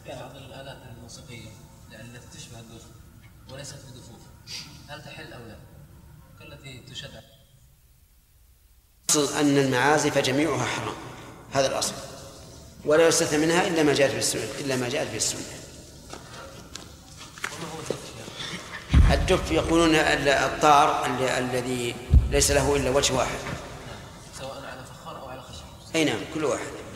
بعض الآلات الموسيقية التي تشبه الدف وليست بدفوف هل تحل أو لا؟ كالتي تشبه. الأصل أن المعازف جميعها حرام، هذا الأصل، ولا يستثنى منها إلا ما جاءت في السنة. وما هو الدف؟ الدف يقولون الطار الذي ليس له إلا وجه واحد، سواء على فخار أو على خشب. أي نعم، كل واحد.